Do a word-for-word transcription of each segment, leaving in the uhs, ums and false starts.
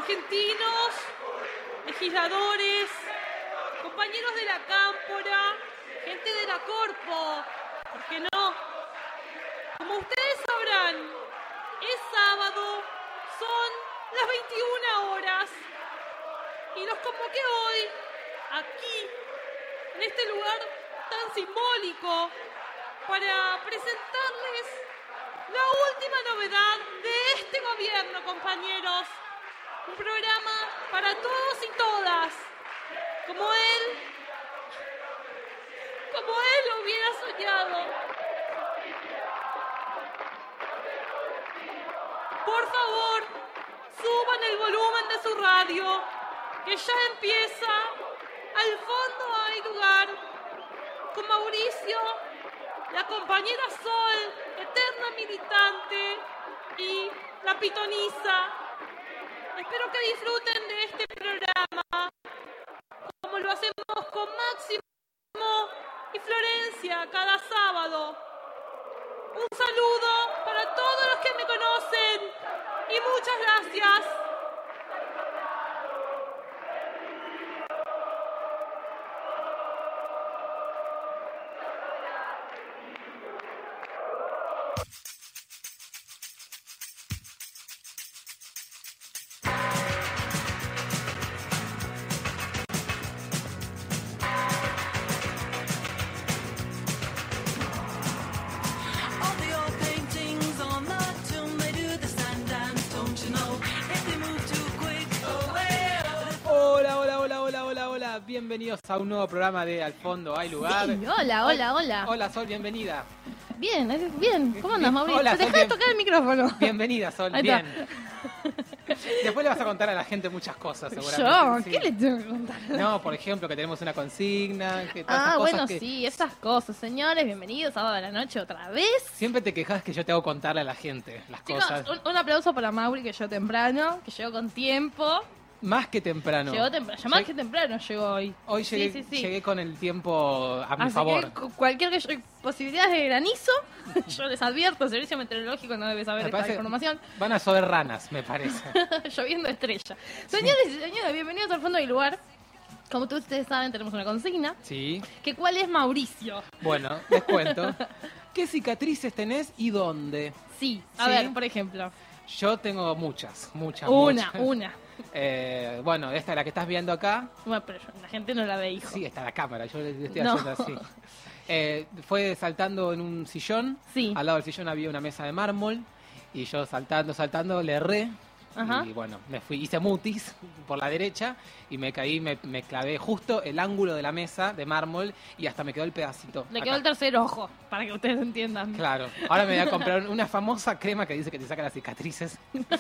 argentinos, legisladores, compañeros de la Cámpora, gente de la Corpo, ¿por qué no? Como ustedes sabrán, es sábado, son las veintiuna horas y los convoqué hoy, aquí, en este lugar tan simbólico, para presentarles la última novedad de este gobierno, compañeros. Un programa para todos y todas, como él, como él lo hubiera soñado. Por favor, suban el volumen de su radio, que ya empieza. Al fondo hay lugar, con Mauricio, la compañera Sol, eterna militante, y la pitonisa. Espero que disfruten de este programa, como lo hacemos con Máximo y Florencia cada sábado. Un saludo para todos los que me conocen y muchas gracias. Bienvenidos a un nuevo programa de Al Fondo Hay Lugar. Sí, hola, hola, hola. Hola, Sol, bienvenida. Bien, bien. ¿Cómo andas, Mauricio? Hola, Sol, Deja bien. de tocar el micrófono. Bienvenida, Sol, Ahí bien. está. Después le vas a contar a la gente muchas cosas, seguramente. ¿Yo? Sí. ¿Qué le tengo que contar? No, por ejemplo, que tenemos una consigna. Que todas Ah, esas cosas bueno, que sí, esas cosas. Señores, bienvenidos sábado de la noche otra vez. Siempre te quejas que yo te hago contarle a la gente las Chicos, cosas. un, un aplauso para Mauri, que llegó temprano, que llegó con tiempo. Más que temprano. Llegó temprano, ya más que temprano llegó hoy. Hoy llegué, sí, sí, sí. llegué con el tiempo a mi Así favor. que cu- cualquier que yo- posibilidades de granizo, yo les advierto, el servicio meteorológico no debe saber Me esta parece- información. Van a llover ranas, me parece. Lloviendo estrella. Señores y señores, bienvenidos al Fondo del Lugar. Como todos ustedes saben, tenemos una consigna. Sí. Que ¿cuál es Mauricio? Bueno, les cuento. ¿Qué cicatrices tenés y dónde? Sí, a Sí. ver, por ejemplo. Yo tengo muchas, muchas, Una, muchas. una. Eh, bueno, esta es la que estás viendo acá. Bueno, pero yo- la gente no la ve, hijo. Sí, está la cámara, yo le estoy No. haciendo así. Eh, fue saltando en un sillón. Sí. Al lado del sillón había una mesa de mármol. Y yo saltando, saltando, le erré. Ajá. Y bueno, me fui, hice mutis por la derecha y me caí, me, me clavé justo el ángulo de la mesa de mármol y hasta me quedó el pedacito. Le acá. quedó el tercer ojo, para que ustedes entiendan. Claro, ahora me voy a comprar una famosa crema que dice que te saca las cicatrices.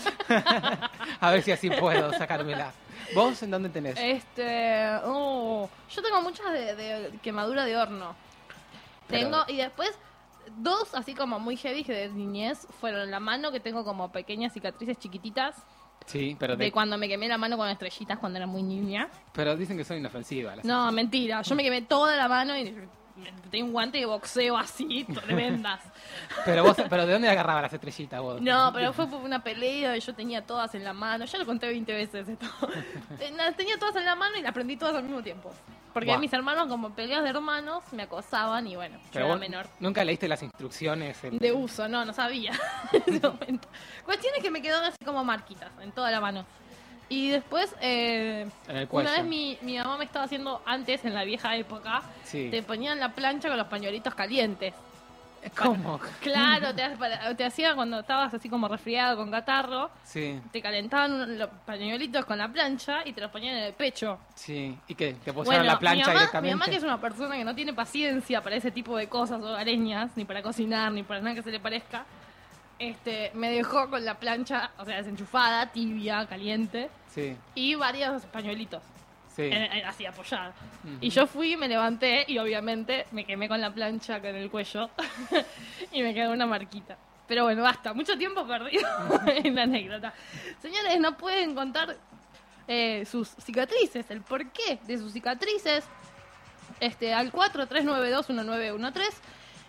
A ver si así puedo sacármela. ¿Vos en dónde tenés? Este, oh, yo tengo muchas de, de quemadura de horno. Pero- Tengo, y después dos así como muy heavy que de niñez fueron en la mano, que tengo como pequeñas cicatrices chiquititas Sí, pero, de de, cuando me quemé la mano con estrellitas cuando era muy niña. pero dicen que son inofensivas. las- No, mentira, yo me quemé toda la mano y tengo un guante de boxeo así, tremendas. Pero vos, pero ¿de dónde agarrabas las estrellitas vos? No, pero fue por una pelea y yo tenía todas en la mano. Ya lo conté veinte veces esto. Ten- Las tenía todas en la mano y las prendí todas al mismo tiempo. Porque Buah. mis hermanos, como peleas de hermanos, me acosaban y bueno, yo Pero era vos menor. nunca leíste las instrucciones. en- De uso, no, no sabía en ese momento. Cuestión es que me quedaron así como marquitas en toda la mano. Y después, eh, En el cuello. una vez mi, mi mamá me estaba haciendo, antes, en la vieja época, Sí. te ponían la plancha con los pañuelitos calientes. ¿Cómo? Claro, te, ha- para- te hacía cuando estabas así como resfriado con catarro, Sí, te calentaban un- los pañuelitos con la plancha y te los ponían en el pecho. sí. ¿Y qué? ¿Te pusieron Bueno, la plancha mi mamá, mi directamente? mamá, que es una persona que no tiene paciencia para ese tipo de cosas hogareñas, ni para cocinar, ni para nada que se le parezca, este, me dejó con la plancha, o sea, desenchufada, tibia, caliente, Sí, y varios pañuelitos. sí. en- en- así apoyada. Ujú. Y yo fui, me levanté y obviamente me quemé con la plancha acá en el cuello y me quedó una marquita. Pero bueno, basta, mucho tiempo perdido en la anécdota. Señores, no pueden contar eh, sus cicatrices, el porqué de sus cicatrices, este, al cuatro tres nueve dos uno nueve uno tres.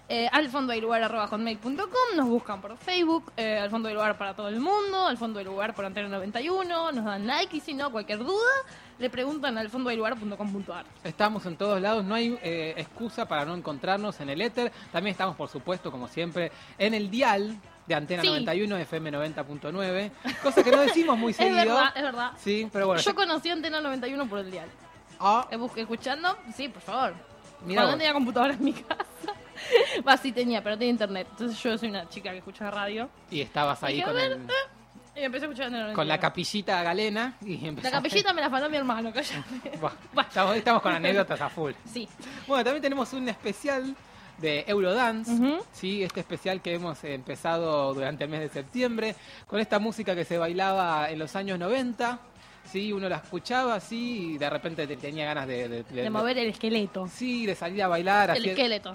Eh, al fondo del lugar arroba hotmail punto com, nos buscan por Facebook, eh, al fondo del lugar para todo el mundo, al fondo del lugar por Antena noventa y uno, nos dan like y si no, cualquier duda, le preguntan al fondo del lugar punto com punto a r. Estamos en todos lados, no hay eh, excusa para no encontrarnos en el éter. También estamos, por supuesto, como siempre, en el dial de Antena Sí. noventa y uno, F M noventa punto nueve, cosa que no decimos muy Es seguido. verdad, es verdad. Sí, pero bueno. Yo ya- conocí Antena noventa y uno por el dial. Ah, Eh, busqué escuchando, sí, por favor. Mirá Cuando no vos. tenía computadora en mi casa. Va, sí tenía, pero tenía internet. Entonces yo soy una chica que escucha radio. y estabas ahí Dije, a con, ver, el- Y empecé a escuchar Antena noventa y uno. con la capillita galena. Y La empezaste- capellita me la fanó mi hermano, cállate. Buah, estamos, estamos con anécdotas a full. Sí. Bueno, también tenemos un especial de Eurodance, Ujú. ¿sí? Este especial que hemos empezado durante el mes de septiembre, con esta música que se bailaba en los años noventa, ¿sí? Uno la escuchaba así y de repente te- tenía ganas de... De, de- De mover el esqueleto. Sí, de salir a bailar. El así- esqueleto.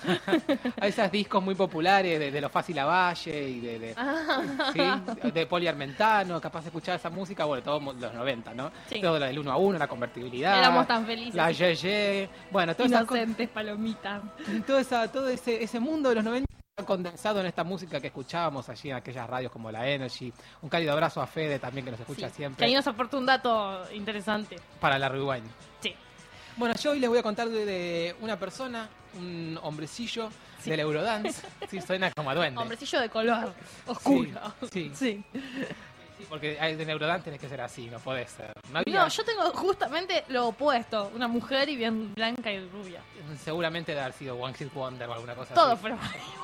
a esos discos muy populares de, de los Fácil Lavalle y de, de, Ah. ¿sí? de Poli Armentano, capaz de escuchar esa música, bueno, todos los noventa, ¿no? Sí. Todo lo del uno a uno, la convertibilidad. Éramos tan felices. La Yeye, bueno, todas esas cosas. Inocentes palomitas. Y todo, esa, todo ese, ese mundo de los noventa condensado en esta música que escuchábamos allí en aquellas radios como la Energy. Un cálido abrazo a Fede también que nos escucha Sí. Que siempre ahí nos aportó un dato interesante. para la Rewind. Sí. Bueno, yo hoy les voy a contar de, de una persona, un hombrecillo Sí. del Eurodance. Sí, suena como a duende. Hombrecillo de color oscuro. Sí, Sí. Sí, porque en Eurodance tenés que ser así, no podés ser. No había- No, yo tengo justamente lo opuesto. Una mujer y bien blanca y rubia. Seguramente de haber sido One Hit Wonder o alguna cosa Todo así. fueron.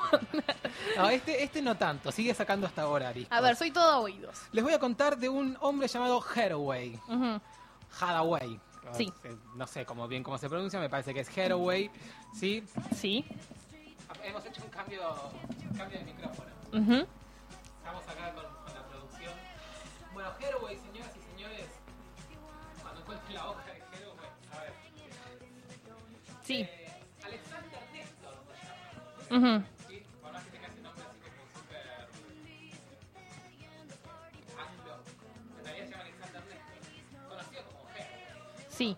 No, este, este no tanto, sigue sacando hasta ahora discos. A ver, soy todo oídos. Les voy a contar de un hombre llamado Hathaway. Ujú. Hathaway. Sí. Eh, No sé cómo bien cómo se pronuncia, me parece que es Hathaway. ¿Sí? Sí. Hemos hecho un cambio, un cambio de micrófono. Ujú. Estamos acá con, con la producción. Bueno, Hathaway, señoras y señores. Cuando encuentre la hoja de Hathaway. A ver. Sí. Eh, Alexander Nestor se llama. Ujú. ¿Sí? Por más que tenga ese nombre así como súper anglo. En realidad se llama Alexander Nestor. Conocido como Hathaway. Sí.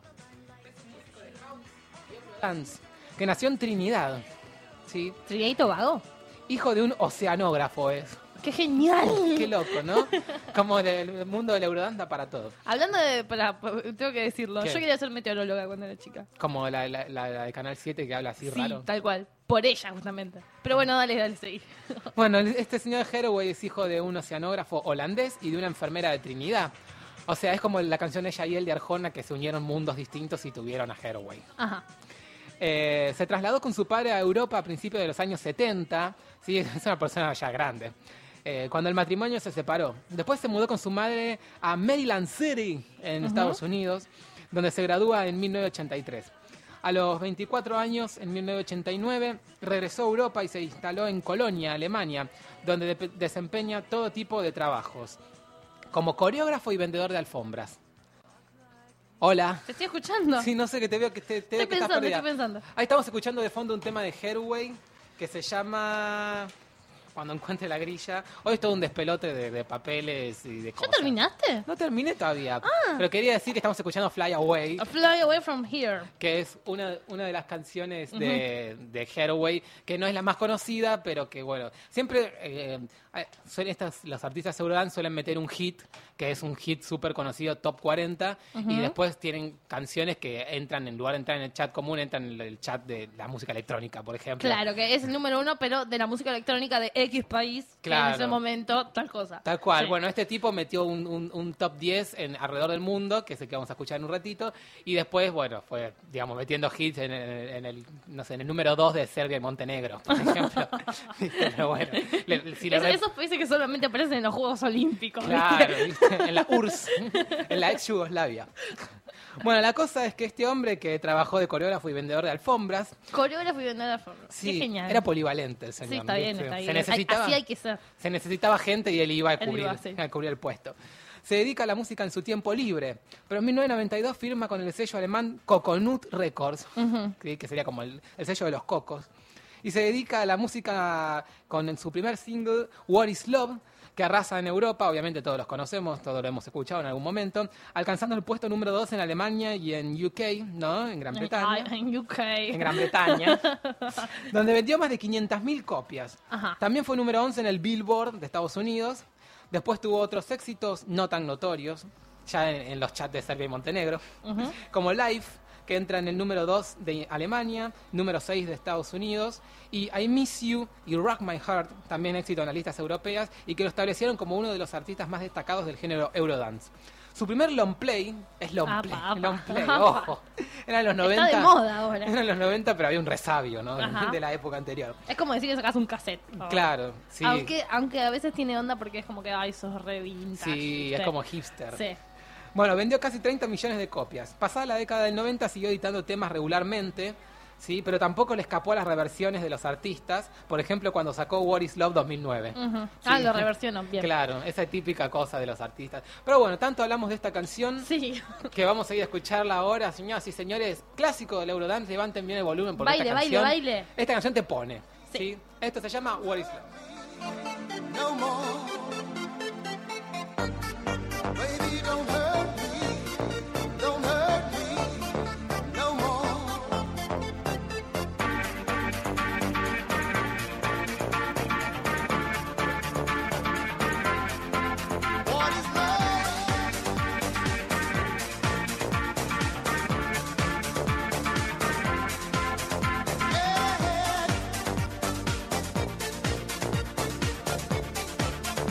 Dance, que nació en Trinidad. ¿Sí? Trinidad y Tobago. Hijo de un oceanógrafo es. ¡Qué genial! Qué loco, ¿no? Como del mundo del Eurodance da para todo. Hablando de... Para, tengo que decirlo. ¿Qué? Yo quería ser meteoróloga cuando era chica. Como la, la, la- la de Canal siete que habla así Sí, raro. tal cual. Por ella, justamente. Pero bueno, dale, dale, seguir. Bueno, este señor Hathaway es hijo de un oceanógrafo holandés y de una enfermera de Trinidad. O sea, es como la canción Ella y él de Arjona, que se unieron mundos distintos y tuvieron a Hathaway. Ajá. Eh, se trasladó con su padre a Europa a principios de los años setenta. ¿Sí? Es una persona ya grande. Eh, cuando el matrimonio se separó. Después se mudó con su madre a Maryland City, en Ujú. Estados Unidos, donde se gradúa en mil novecientos ochenta y tres. A los veinticuatro años, en mil novecientos ochenta y nueve, regresó a Europa y se instaló en Colonia, Alemania, donde de- desempeña todo tipo de trabajos, como coreógrafo y vendedor de alfombras. Hola. ¿Te estoy escuchando? Sí, no sé, que te veo que, te, te veo Estoy que estás pensando, perdida. estoy pensando. Ahí estamos escuchando de fondo un tema de Hathaway que se llama Cuando encuentre la grilla. Hoy es todo un despelote de, de papeles y de ¿Ya cosas. terminaste? No terminé todavía. Pero quería decir que estamos escuchando Fly Away, A Fly Away From Here. que es una, una de las canciones de, de Hathaway, que no es la más conocida, pero que bueno, siempre eh, eh, suelen estas, los artistas Eurodance suelen meter un hit, que es un hit súper conocido, top cuarenta, y después tienen canciones que entran, en lugar de entrar en el chat común, entran en el chat de la música electrónica, por ejemplo. Claro, que es el número uno, pero de la música electrónica de X país, que en Claro. ese momento, tal cosa. Tal cual. Sí. Bueno, este tipo metió un, un- un top diez en, alrededor del mundo, que es el que vamos a escuchar en un ratito, y después, bueno, fue, digamos, metiendo hits en, el- en el, no sé, en el número dos de Serbia y Montenegro, por ejemplo. Pero bueno, le- le- si le Es- re- esos países que solamente aparecen en los Juegos Olímpicos. ¿viste? Claro, ¿viste? En la U R S S, en la ex Yugoslavia. Bueno, la cosa es que este hombre que trabajó de coreógrafo y vendedor de alfombras, Coreógrafo y vendedor de alfombras. Qué sí, genial. era polivalente el señor. Sí, está bien, ¿viste? está Se bien. necesitaba, Así hay que ser. se necesitaba gente y él iba a Él cubrir, iba, sí. a cubrir el puesto. Se dedica a la música en su tiempo libre, pero en mil novecientos noventa y dos firma con el sello alemán Coconut Records, Ujú. que que sería como el, el sello de los cocos, y se dedica a la música con su primer single, What is Love, que arrasa en Europa, obviamente todos los conocemos, todos lo hemos escuchado en algún momento, alcanzando el puesto número dos en Alemania y en U K, ¿no? En Gran Bretaña. Ay, en U K. En Gran Bretaña, donde vendió más de quinientas mil copias. Ajá. También fue número once en el Billboard de Estados Unidos. Después tuvo otros éxitos no tan notorios, ya en, en los chats de Serbia y Montenegro, Ujú. como Life, que entra en el número dos de Alemania, número seis de Estados Unidos, y I Miss You y Rock My Heart, también éxito en las listas europeas, y que lo establecieron como uno de los artistas más destacados del género Eurodance. Su primer long play, es long Apa, play, apa, long play, apa. ojo, eran los noventa. Está de moda ahora. Eran los noventa, pero había un resabio, ¿no? Ajá. De la época anterior. Es como decir que sacas un cassette. ahora. Claro, sí. Aunque, aunque a veces tiene onda porque es como que, ay, sos re vintage. Sí, ¿viste? es como hipster. Sí. Bueno, vendió casi treinta millones de copias. Pasada la década del noventa siguió editando temas regularmente, ¿sí? Pero tampoco le escapó a las reversiones de los artistas. Por ejemplo, cuando sacó What is Love dos mil nueve. Ujú. Sí. Ah, lo reversionó, bien. Claro, esa típica cosa de los artistas. Pero bueno, tanto hablamos de esta canción Sí. que vamos a ir a escucharla ahora, señoras y señores. Clásico del Eurodance, levanten bien el volumen porque Baile, esta baile, canción, baile. esta canción te pone. Sí. ¿sí? Esto se llama What is Love. No more. Baby, don't hurt me. Don't hurt me. No more. What is love? Yeah.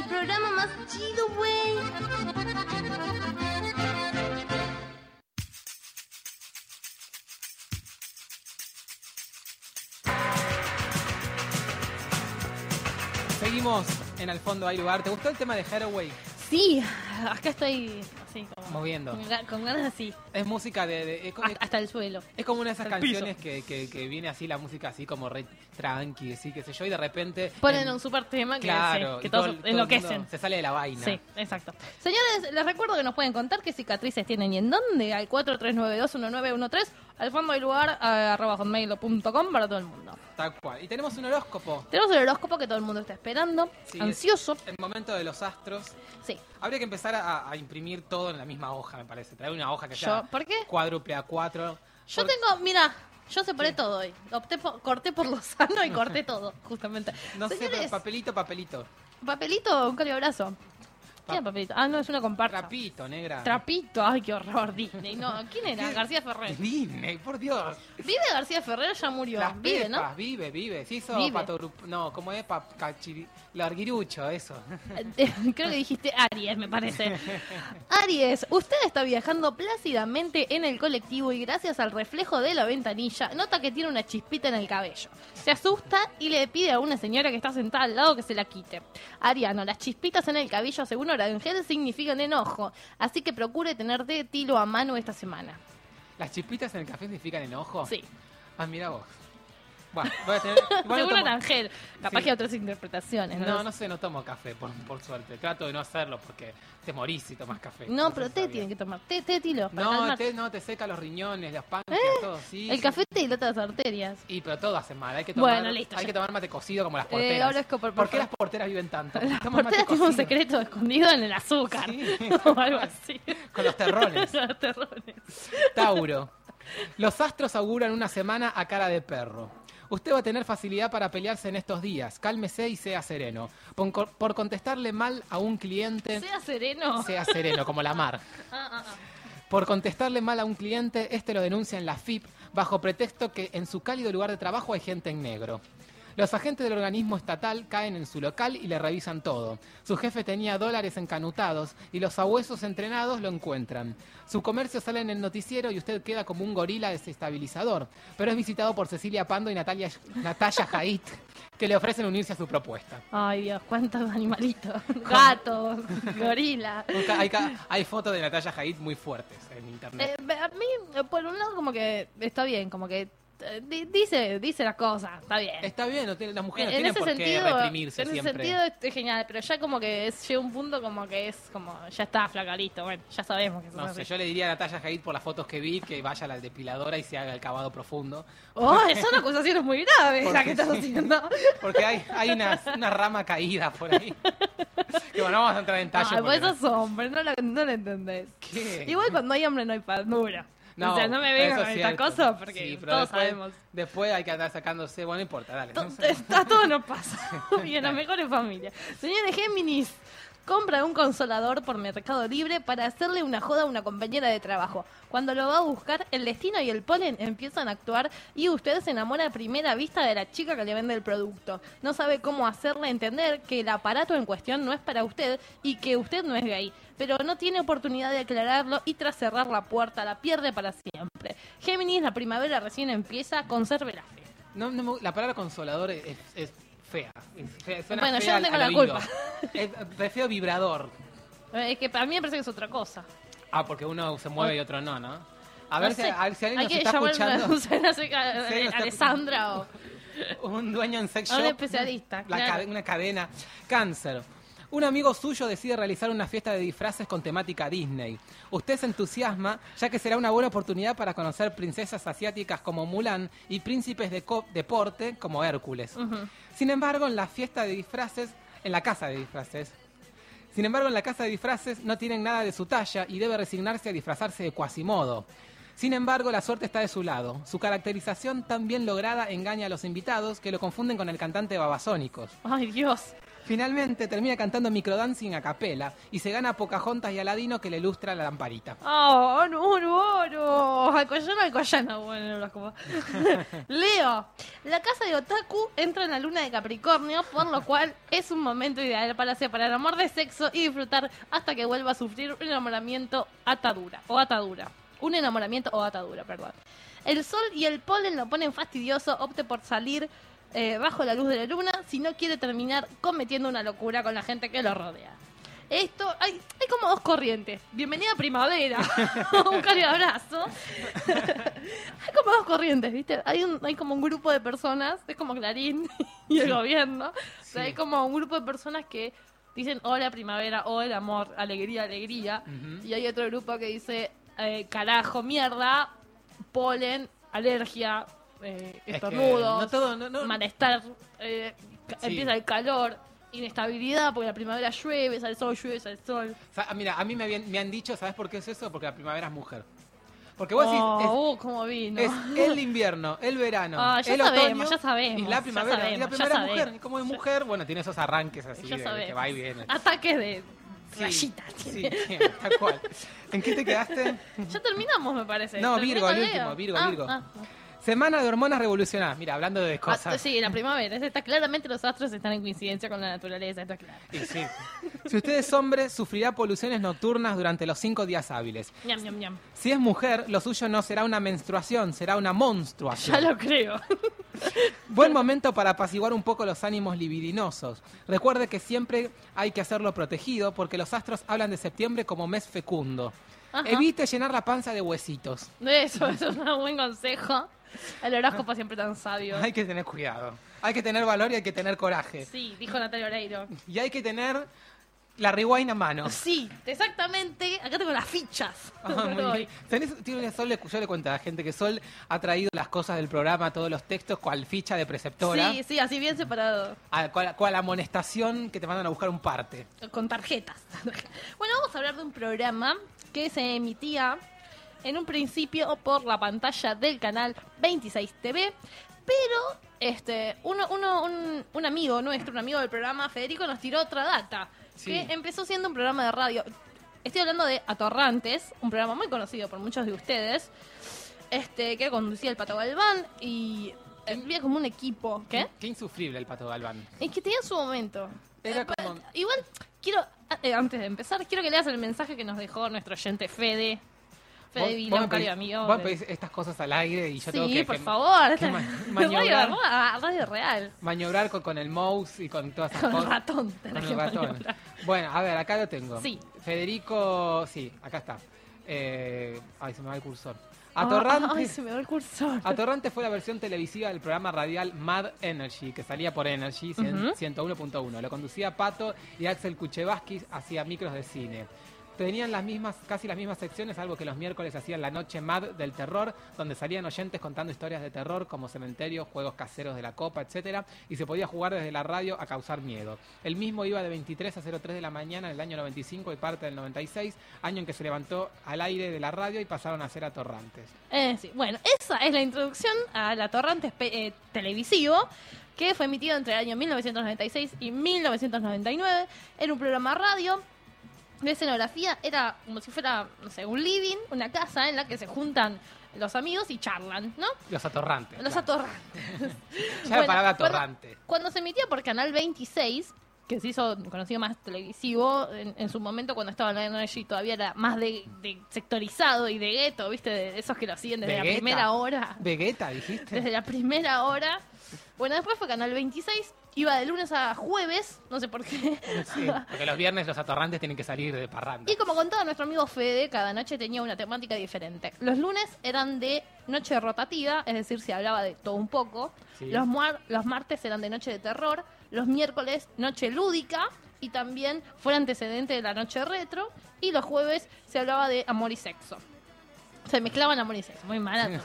programa más chido, güey. Seguimos en Al Fondo Hay Lugar. ¿Te gustó el tema de Hathaway? Sí, acá estoy así como... Moviendo. Con, ga- con ganas así, Es música de... de- es, co- hasta, hasta el suelo. es como una de esas hasta el piso. canciones que, que, que viene así, la música así como re tranqui, así, qué sé yo, y de repente... Ponen en- un super tema que, Claro, sí, que y todo todos el- todo el enloquecen. mundo se sale de la vaina. Sí, exacto. Señores, les recuerdo que nos pueden contar qué cicatrices tienen y en dónde, al cuatro tres nueve dos uno nueve uno tres, al fondo hay lugar, a, arroba hotmail punto com para todo el mundo. Tal cual. Y tenemos un horóscopo. Tenemos el horóscopo que todo el mundo está esperando, Sí, ansioso. El momento de los astros. Sí. Habría que empezar a, a imprimir todo en la misma hoja, me parece. Traer una hoja que Yo, sea ¿por qué? cuádruple A cuatro. Yo Porque- tengo, mira, yo separé todo hoy. Opté por, corté por lo sano y corté todo, justamente. No sé, Señores, pero papelito, papelito. papelito, un calibrazo. ¿Qué Pa- es papelito? Ah, no, es una comparsa. Trapito, negra. Trapito, ay, qué horror, Disney. No, ¿quién era? ¿Qué? García Ferrer. Disney, por Dios. Vive García Ferrer, ya murió. Las Vive, ¿no? pepas, vive, vive. Se hizo Vive. pato grup- No, ¿cómo es? Pa, cachiri- larguirucho, eso. Eh, Creo que dijiste Aries, me parece. Aries, usted está viajando plácidamente en el colectivo y gracias al reflejo de la ventanilla nota que tiene una chispita en el cabello. Se asusta y le pide a una señora que está sentada al lado que se la quite. Ariano, las chispitas en el cabello según Orangel significan enojo, así que procure tener de tilo a mano esta semana. ¿Las chispitas en el café significan enojo? Sí, Ah, mira vos. Bueno, voy a tener... igual no según tomo- Orangel. Capaz Sí. que hay otras interpretaciones. No, no sé, no tomo café, por, por suerte. Trato de no hacerlo porque te morís si tomas café. No, sé pero si té sabías. tienen que tomar. Té, té, tilo. Para No, calmar. té, no, te seca los riñones, las páncreas, todo, sí. El sí. café te dilata las arterias. Y pero todo hace mal, hay que tomar, Bueno, listo, hay ya que tomar mate cocido como las Eh, porteras. ahora es como- por ¿Por qué favor. las porteras viven tanto? La Toman mate portera tiene un cocido. secreto escondido en el azúcar. Sí. O algo así. Con los terrones. Los terrones. Tauro. Los astros auguran una semana a cara de perro. Usted va a tener facilidad para pelearse en estos días. Cálmese y sea sereno. Por, co- por contestarle mal a un cliente, Sea sereno. sea sereno, como la mar. Ah, ah, ah. Por contestarle mal a un cliente, este lo denuncia en la F I P bajo pretexto que en su cálido lugar de trabajo hay gente en negro. Los agentes del organismo estatal caen en su local y le revisan todo. Su jefe tenía dólares encanutados y los sabuesos entrenados lo encuentran. Su comercio sale en el noticiero y usted queda como un gorila desestabilizador, pero es visitado por Cecilia Pando y Natalia, Natalia Haidt, que le ofrecen unirse a su propuesta. Ay, Dios, cuántos animalitos. Gatos, gorila. Nunca- Hay, ca- hay fotos de Natalia Haidt muy fuertes en internet. Eh, a mí, eh, por un lado, como que está bien, como que eh, di- dice, dice las cosas, está bien. Está bien, no tiene- las mujeres no en tienen ese por sentido, qué reprimirse en ese siempre. sentido es genial, pero ya como que es, llega un punto como que es como, ya está, flaca, listo, bueno, ya sabemos que eso No es sé, así. yo le diría a Natalia Haidt por las fotos que vi que vaya a la depiladora y se haga el cavado profundo. Oh, son acusaciones muy graves ¿Por la qué que estás sí? haciendo. Porque hay, hay una, una rama caída por ahí. Que bueno, no vamos a entrar en detalle. Ay, porque pues sos hombre, no lo, no lo entendés. ¿Qué? Igual cuando hay hambre no hay pandura. o sea, no me vengan eso con es esta cierto. cosa porque Sí, pero todos después, sabemos. Después hay que andar sacándose, bueno, no importa, dale. To- No sé. A todos nos pasa. Y en las mejores familias. Señores Géminis, compra un consolador por Mercado Libre para hacerle una joda a una compañera de trabajo. Cuando lo va a buscar, el destino y el polen empiezan a actuar y usted se enamora a primera vista de la chica que le vende el producto. No sabe cómo hacerle entender que el aparato en cuestión no es para usted y que usted no es gay. Pero no tiene oportunidad de aclararlo y tras cerrar la puerta la pierde para siempre. Géminis, la primavera recién empieza, conserve la fe. No, no me- la palabra consolador es, es- es fea. Es fea, suena Bueno, fea yo no al- tengo al la oído. culpa. Es- prefiero vibrador. Eh, Es que para mí me parece que es otra cosa. Ah, porque uno se mueve y otro no, ¿no? A ver No si, sé. a ver si alguien Hay nos que está llamar escuchando. a, no sé, a- Sí, nos está- Alessandra o Un dueño en sex a un shop. especialista. La claro. cade- una cadena. Cáncer. Un amigo suyo decide realizar una fiesta de disfraces con temática Disney. Usted se entusiasma, ya que será una buena oportunidad para conocer princesas asiáticas como Mulan y príncipes de co- deporte como Hércules. Ujú. Sin embargo, en la fiesta de disfraces, en la casa de disfraces, sin embargo, en la casa de disfraces no tienen nada de su talla y debe resignarse a disfrazarse de Quasimodo. Sin embargo, la suerte está de su lado. Su caracterización tan bien lograda engaña a los invitados que lo confunden con el cantante de Babasónicos. Ay, Dios. Finalmente termina cantando microdancing a capela y se gana a Pocahontas y Aladino que le ilustra la lamparita. Oh, no, no, no. Alcoyana, Alcoyana, bueno, el horóscopo. Leo, la casa de Otaku entra en la luna de Capricornio, por lo cual es un momento ideal para separar amor de sexo y disfrutar hasta que vuelva a sufrir un enamoramiento atadura, o atadura. Un enamoramiento o atadura, perdón. El sol y el polen lo ponen fastidioso, opte por salir eh, bajo la luz de la luna si no quiere terminar cometiendo una locura con la gente que lo rodea. Esto, hay, hay como dos corrientes. Bienvenida a primavera. Un cálido abrazo. Hay como dos corrientes, ¿viste? Hay, un, hay como un grupo de personas, es como Clarín y el gobierno. Sí. O sea, hay como un grupo de personas que dicen hola primavera, hola amor, alegría, alegría. Ujú. Y hay otro grupo que dice eh, carajo, mierda, polen, alergia, eh, Es que estornudos, no todo, no, no- malestar, eh, ca- Sí. empieza el calor, inestabilidad, porque la primavera llueve, sale el sol, llueve, sale el sol. O sea, mira, a mí me, habían- me han dicho, ¿sabes por qué es eso? Porque la primavera es mujer. Porque vos Oh, decís, uh, cómo vino. es, es el invierno, el verano, Ah, ya el sabemos, otoño ya sabemos, y la ya primavera. y la sabemos, ya primavera es mujer. sabemos. Y como es mujer, bueno, tiene esos arranques así Ya de, sabemos. que va y viene. Ataques de Sí, rayitas. sí, sí, tal cual. ¿En qué te quedaste? Ya terminamos, me parece. No, ¿Terminé Virgo, con el Leo? último, Virgo, Ah, Virgo. ah, Semana de hormonas revolucionadas. Mira, hablando de ah. cosas. Ah, sí, la primavera. Está claramente los astros están en coincidencia con la naturaleza, esto es claro. Y sí. Si usted es hombre, sufrirá poluciones nocturnas durante los cinco días hábiles. Ñam, ñam, ñam. Si es mujer, lo suyo no será una menstruación, será una monstruación. Ya lo creo. Buen momento para apaciguar un poco los ánimos libidinosos. Recuerde que siempre hay que hacerlo protegido porque los astros hablan de septiembre como mes fecundo. Ajá. Evite llenar la panza de huesitos. Eso, eso es un buen consejo. El horóscopo siempre tan sabio. Hay que tener cuidado. Hay que tener valor y hay que tener coraje. Sí, dijo Natalia Oreiro. Y hay que tener la rewind a mano. Sí, exactamente. Acá tengo las fichas. Ah, muy Por hoy. bien. ¿Tenés- tiene Sol, le- yo le cuento a la gente que Sol ha traído las cosas del programa, todos los textos, cual ficha de preceptora, Sí, sí, así bien separado. a, cual, cual amonestación que te mandan a buscar un parte. Con tarjetas. Bueno, vamos a hablar de un programa que se emitía en un principio por la pantalla del canal veintiséis T V, pero este uno, uno, un, un amigo nuestro, un amigo del programa, Federico, nos tiró otra data, Sí. que empezó siendo un programa de radio. Estoy hablando de Atorrantes, un programa muy conocido por muchos de ustedes, este que conducía el Pato Galván y había como un equipo, ¿qué? Qué insufrible el Pato Galván. Es que tenía su momento. Era Eh, como- pa- Igual, quiero, eh, antes de empezar, quiero que leas el mensaje que nos dejó nuestro oyente Fede. Fede Vos- Vila, vos un me cálido pedís- amigo. Vos de- pedís estas cosas al aire y yo tengo Sí, que, por que favor. que esta- ma- radio, maniobrar. ra- radio real. maniobrar con, con el mouse y con todas esas Con el cosas. ratón. Con tenés el que ratón. maniobrar. Bueno, a ver, acá lo tengo. Sí. Federico, sí, acá está. Eh, ay, se me va el cursor. Ah, Atorrante. Ay, se me va el cursor. Atorrante fue la versión televisiva del programa radial Mad Energy, que salía por Energy cien- Ujú. ciento uno punto uno. Lo conducía Pato y Axel Kuchevaski hacía micros de cine. Tenían las mismas, casi las mismas secciones, algo que los miércoles hacían la noche Mad del terror, donde salían oyentes contando historias de terror como cementerios, juegos caseros de la copa, etcétera, y se podía jugar desde la radio a causar miedo. El mismo iba de veintitrés a cero tres de la mañana en el año noventa y cinco y parte del noventa y seis, año en que se levantó al aire de la radio y pasaron a ser Atorrantes. Eh, sí. Bueno, esa es la introducción al Atorrante espe- eh, televisivo que fue emitido entre el año mil novecientos noventa y seis y mil novecientos noventa y nueve. Era un programa radio. La escenografía era como si fuera, no sé, un living, una casa en la que se juntan los amigos y charlan, ¿no? Los Atorrantes. Los claro. atorrantes. Ya Bueno, la palabra cuando- atorrante. Cuando se emitía por Canal veintiséis, que se hizo conocido más televisivo, en, en su momento cuando estaba en la Energy todavía era más de, de sectorizado y de gueto, ¿viste? De esos que lo siguen desde la Vegeta. primera hora. Vegeta, dijiste. Desde la primera hora. Bueno, después fue Canal veintiséis, iba de lunes a jueves, no sé por qué. Sí, porque los viernes los atorrantes tienen que salir de parranda. Y como contaba nuestro amigo Fede, cada noche tenía una temática diferente. Los lunes eran de noche rotativa, es decir, se hablaba de todo un poco. Sí. Los, muar- los martes eran de noche de terror. Los miércoles, noche lúdica. Y también fue antecedente de la noche retro. Y los jueves se hablaba de amor y sexo. Se mezclaban amor y sexo, muy mal.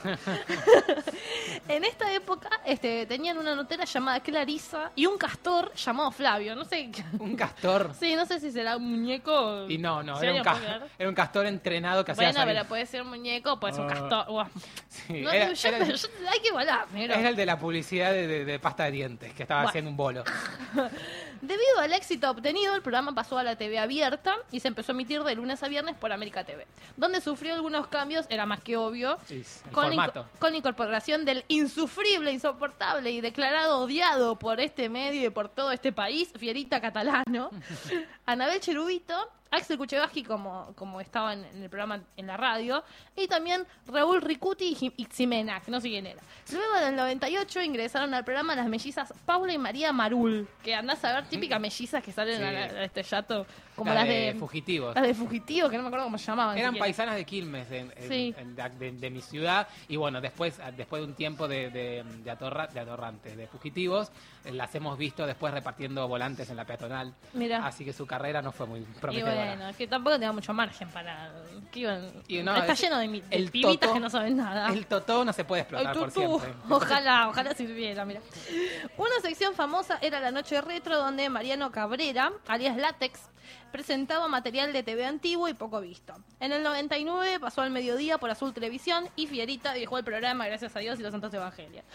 En esta época este, tenían una notera llamada Clarisa y un castor llamado Flavio. No sé. Un castor. Sí, no sé si será un muñeco. Y no, no, ¿Se era un, lo ca- puede ver? era un castor entrenado que hacía Bueno, salir- pero puede ser un muñeco, puede ser un Ah. castor. Buah. Sí, No, era, yo- era- yo- hay que volar, negro. era el de la publicidad de, de- de pasta de dientes, que estaba Bueno. haciendo un bolo. Debido al éxito obtenido, el programa pasó a la T V abierta y se empezó a emitir de lunes a viernes por América T V, donde sufrió algunos cambios, era más que obvio, Sí, el con, formato. inco- con incorporación del insufrible, insoportable y declarado odiado por este medio y por todo este país, Fierita Catalano, Anabel Cherubito, Axel Kuchevaski como, como estaba en, en el programa en la radio, y también Raúl Ricuti y Jim- y Ximena, que no sé quién era. Luego del noventa y ocho ingresaron al programa las mellizas Paula y María Marul, que andás a ver, típicas mellizas que salen Sí. al, al estrellato, como La las de de, Fugitivos. las de Fugitivo, que no me acuerdo cómo se llamaban. Eran siquiera. paisanas de Quilmes, en- en- Sí. en- de, de- de mi ciudad, y bueno, después después de un tiempo de, de, de, atorra- de atorrantes, de fugitivos, eh, las hemos visto después repartiendo volantes en la peatonal. Mirá. Así que su carrera no fue muy Y prometedora. bueno, es que tampoco tenía mucho margen para... que iban- Y no, está es- lleno de, mi- de el pibitas totó- que no saben nada. El totó no se puede Ay, explotar por tutú. siempre. Ojalá, ojalá sirviera, mira. Una sección famosa era la Noche Retro, donde Mariano Cabrera, alias Látex, presentaba material de T V antiguo y poco visto. En el noventa y nueve pasó al mediodía por Azul Televisión y Fierita dejó el programa, gracias a Dios y los santos evangelios.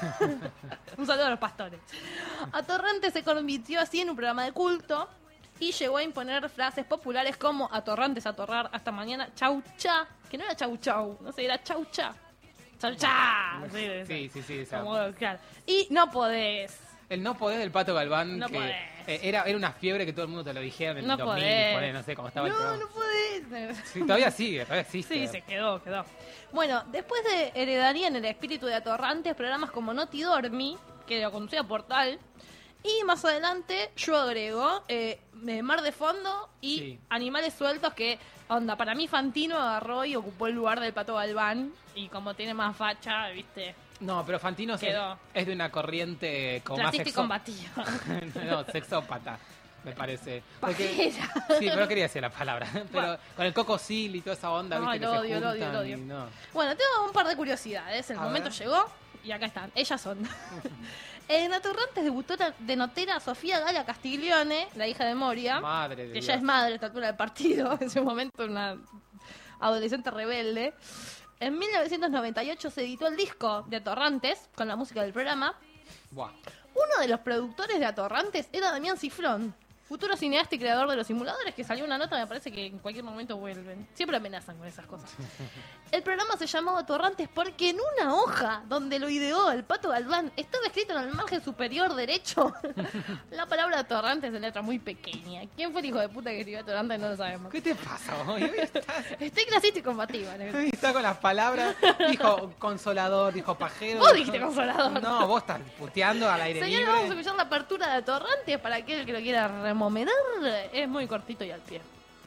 Un saludo a los pastores. Atorrante se convirtió así en un programa de culto y llegó a imponer frases populares como atorrantes, atorrar, hasta mañana, chau cha, que no era chau chau, no sé, era chau cha. Chau cha. Sí, sí, Sí, sí, sí. o sea, como, claro. Y no podés. el no podés del Pato Galván, No que podés. eh, era, era una fiebre que todo el mundo te lo dijera en el No dos mil, podés. ponele, no sé cómo estaba el No, programa. no podés. Sí, todavía sigue, todavía existe. Sí, se quedó, quedó. Bueno, después de heredaría en el espíritu de Atorrantes programas como Noti Dormi, que lo conducía Portal, y más adelante yo agrego eh, eh, Mar de Fondo y Sí. Animales Sueltos, que, onda, para mí Fantino agarró y ocupó el lugar del Pato Galván, y como tiene más facha, viste, No, pero Fantino es, Quedó. es de una corriente como más clasista y sexo... combativa. no, sexópata, me parece. Pajera. Sí, pero no quería decir la palabra. Pero con el Coco Sil y toda esa onda, Ay, viste, lo que odio, se lo odio, juntan lo odio. y no. Bueno, tengo un par de curiosidades. El A momento ver. llegó y acá están. Ellas son. En Atorrantes debutó la- de notera Sofía Gala Castiglione, la hija de Moria, Madre de que Dios. ya es madre a esta altura del partido, en su momento una adolescente rebelde. En mil novecientos noventa y ocho se editó el disco de Atorrantes con la música del programa. Buah. Uno de los productores de Atorrantes era Damián Cifrón, futuro cineasta y creador de los simuladores, que salió una nota, me parece que en cualquier momento vuelven. Siempre amenazan con esas cosas. El programa se llamaba Atorrantes porque en una hoja donde lo ideó el Pato Galván estaba escrito en el margen superior derecho la palabra Atorrantes en letra muy pequeña. ¿Quién fue el hijo de puta que escribió Atorrantes? No lo sabemos. ¿Qué te pasa hoy? Hoy estás, Estoy clasista y combativa. negro. hoy estás con las palabras. Dijo consolador, dijo pajero. Vos dijo- dijiste consolador. No, vos estás puteando al aire Señores, libre. vamos a escuchar la apertura de Atorrantes para aquel que lo quiera remomenar. Es muy cortito y al pie.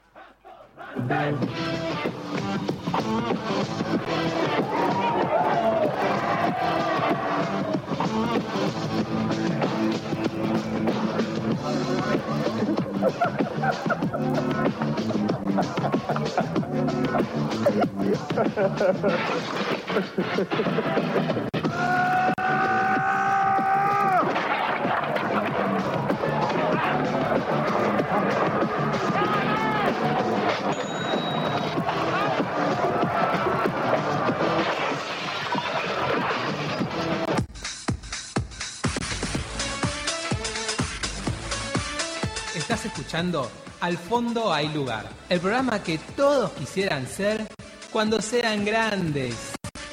Estás escuchando Al Fondo Hay Lugar, el programa que todos quisieran ser cuando sean grandes.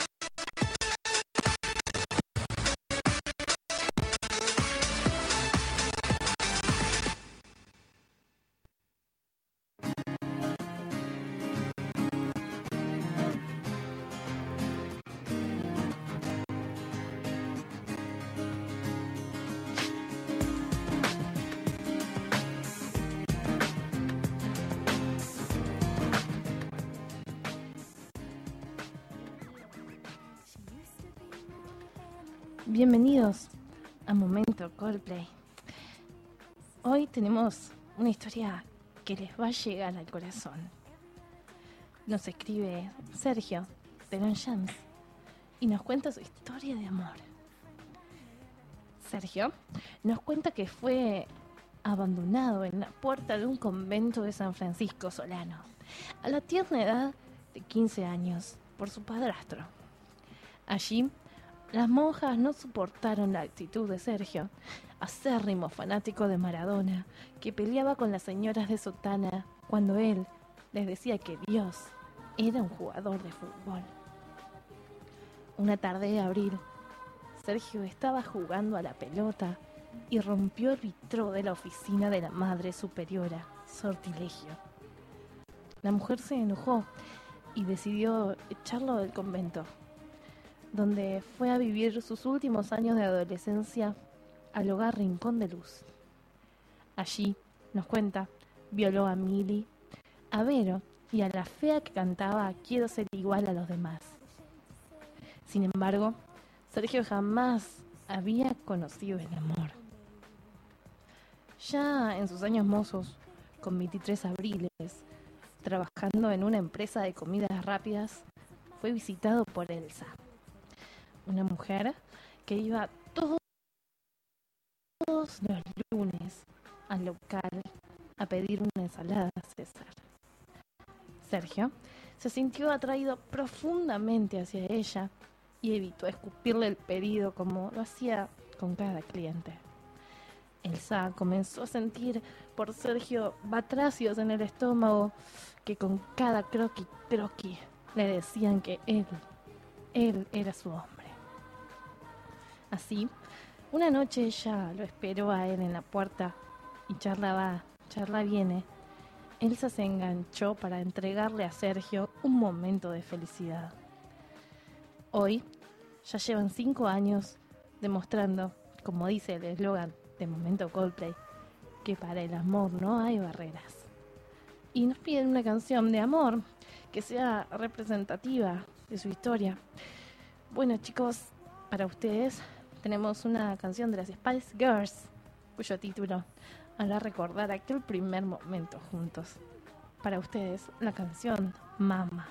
Bienvenidos a Momento Coldplay. Hoy tenemos una historia que les va a llegar al corazón. Nos escribe Sergio de Longchamps y nos cuenta su historia de amor. Sergio nos cuenta que fue abandonado en la puerta de un convento de San Francisco Solano a la tierna edad de quince años por su padrastro. Allí Las monjas no soportaron la actitud de Sergio, acérrimo fanático de Maradona, que peleaba con las señoras de sotana cuando él les decía que Dios era un jugador de fútbol. Una tarde de abril, Sergio estaba jugando a la pelota y rompió el vitró de la oficina de la Madre Superiora, Sortilegio. La mujer se enojó y decidió echarlo del convento, donde fue a vivir sus últimos años de adolescencia al hogar Rincón de Luz. Allí, nos cuenta, violó a Mili, a Vero y a la fea que cantaba Quiero ser igual a los demás. Sin embargo, Sergio jamás había conocido el amor. Ya en sus años mozos, con veintitrés abriles, trabajando en una empresa de comidas rápidas, fue visitado por Elsa, una mujer que iba todos los lunes al local a pedir una ensalada César. Sergio se sintió atraído profundamente hacia ella y evitó escupirle el pedido como lo hacía con cada cliente. Elsa comenzó a sentir por Sergio batracios en el estómago que con cada croqui croqui le decían que él, él era su hombre. Así, una noche ella lo esperó a él en la puerta y charla va, charla viene. Elsa se enganchó para entregarle a Sergio un momento de felicidad. Hoy ya llevan cinco años demostrando, como dice el eslogan de Momento Coldplay, que para el amor no hay barreras. Y nos piden una canción de amor que sea representativa de su historia. Bueno, chicos, para ustedes tenemos una canción de las Spice Girls, cuyo título hará recordar aquel primer momento juntos. Para ustedes, la canción Mama.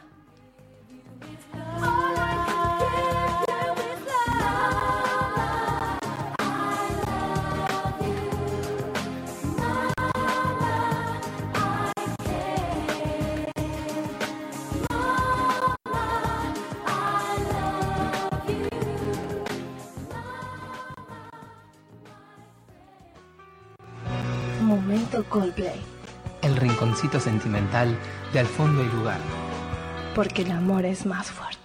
Momento Coldplay. El rinconcito sentimental de Al Fondo y Lugar. Porque el amor es más fuerte.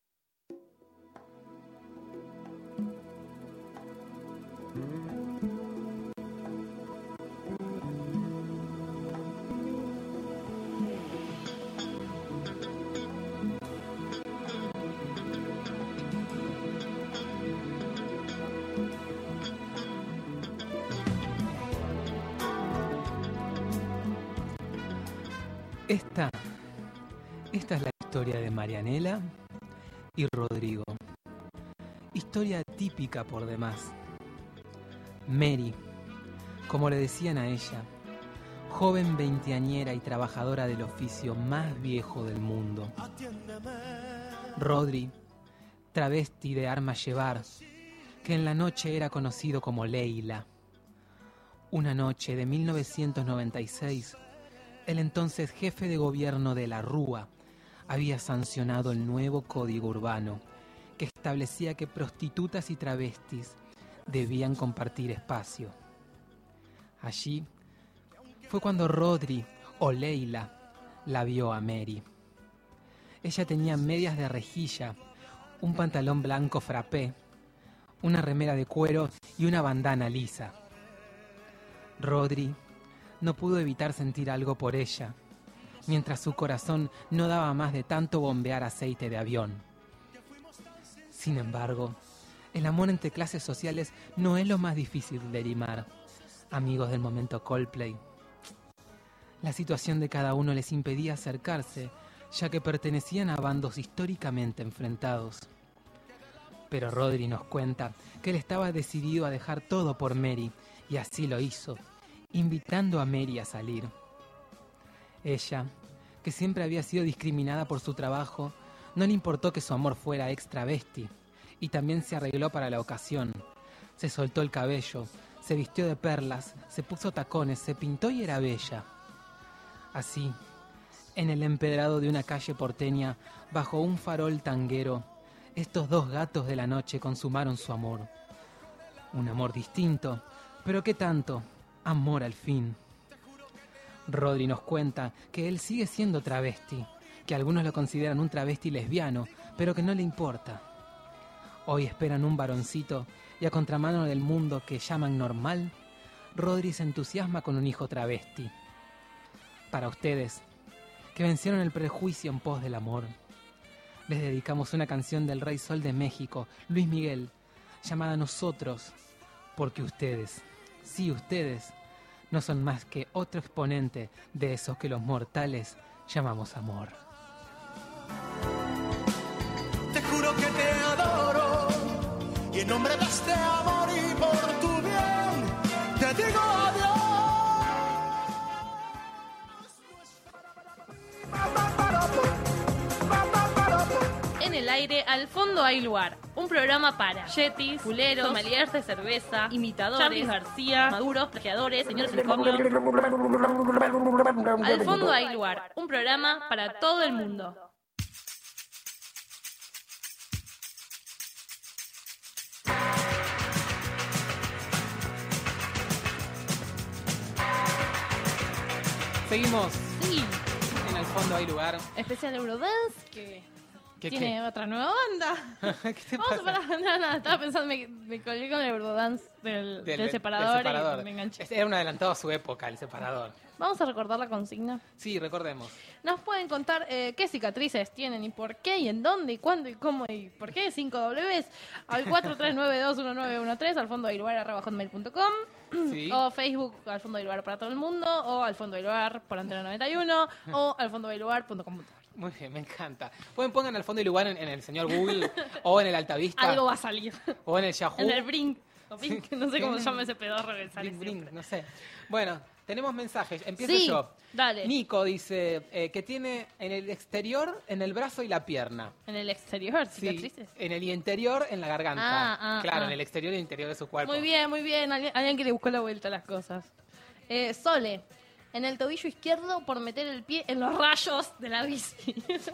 Esta, esta es la historia de Marianela y Rodrigo. Historia típica por demás. Mary, como le decían a ella, joven veinteañera y trabajadora del oficio más viejo del mundo. Rodri, travesti de armas llevar, que en la noche era conocido como Leila. Una noche de mil novecientos noventa y seis, el entonces jefe de gobierno de la Rúa había sancionado el nuevo código urbano que establecía que prostitutas y travestis debían compartir espacio. Allí fue cuando Rodri, o Leila, la vio a Mary. Ella tenía medias de rejilla, un pantalón blanco frappé, una remera de cuero y una bandana lisa. Rodri no pudo evitar sentir algo por ella, mientras su corazón no daba más de tanto bombear aceite de avión. Sin embargo, el amor entre clases sociales no es lo más difícil de limar, amigos del Momento Coldplay. La situación de cada uno les impedía acercarse, ya que pertenecían a bandos históricamente enfrentados. Pero Rodri nos cuenta que él estaba decidido a dejar todo por Mary, y así lo hizo, invitando a Mary a salir. Ella, que siempre había sido discriminada por su trabajo, no le importó que su amor fuera ex travesti, y también se arregló para la ocasión. Se soltó el cabello, se vistió de perlas, se puso tacones, se pintó y era bella. Así, en el empedrado de una calle porteña, bajo un farol tanguero, estos dos gatos de la noche consumaron su amor. Un amor distinto, pero ¿qué tanto? Amor al fin. Rodri nos cuenta que él sigue siendo travesti, que algunos lo consideran un travesti lesbiano, pero que no le importa. Hoy esperan un varoncito y a contramano del mundo que llaman normal, Rodri se entusiasma con un hijo travesti. Para ustedes, que vencieron el prejuicio en pos del amor, les dedicamos una canción del Rey Sol de México, Luis Miguel, llamada Nosotros, porque ustedes, sí ustedes, no son más que otro exponente de esos que los mortales llamamos amor. Te juro que te adoro y en nombre de este amor y por tu bien te digo adiós. En el aire, al fondo hay lugar. Un programa para yetis, culeros, sommeliers de cerveza, imitadores, Charly García, maduros, plagiadores, señores del cambio. Al fondo hay lugar. Un programa para todo el mundo. Seguimos. Sí, En el fondo hay lugar. especial Eurodance que ¿Qué, tiene qué? otra nueva banda. ¿Qué te Vamos a pasa? parar, no, no, estaba pensando, me, me colgué con el Eurodance del, del, Del- separador, del separador. y me enganché. Era un adelantado a su época, el separador. Vamos a recordar la consigna. Sí, recordemos. Nos pueden contar eh, qué cicatrices tienen y por qué y en dónde y cuándo y cómo y por qué. cinco Ws al cuatro tres nueve dos uno nueve uno tres al fondo del lugar arroba hotmail punto com Sí. o Facebook al fondo del lugar para todo el mundo o al fondo del lugar por Antena noventa y uno o al fondo del lugar punto com punto ar. Muy bien, me encanta. Pueden pongan al fondo del lugar en, en el señor Google o en el Altavista Algo va a salir. o en el Yahoo. En el Brink. O Brink, no sé cómo se llama ese pedorro que sale Bling, bling, siempre. no sé. Bueno, tenemos mensajes. Empiezo Sí, yo. dale. Nico dice eh, que tiene en el exterior, en el brazo y la pierna. En el exterior, Sí, cicatrices. en el interior, en la garganta. Ah, ah, claro, ah. en el exterior y el interior de su cuerpo. Muy bien, muy bien. Alguien, alguien que le buscó la vuelta a las cosas. Eh, Sole, en el tobillo izquierdo por meter el pie en los rayos de la bici.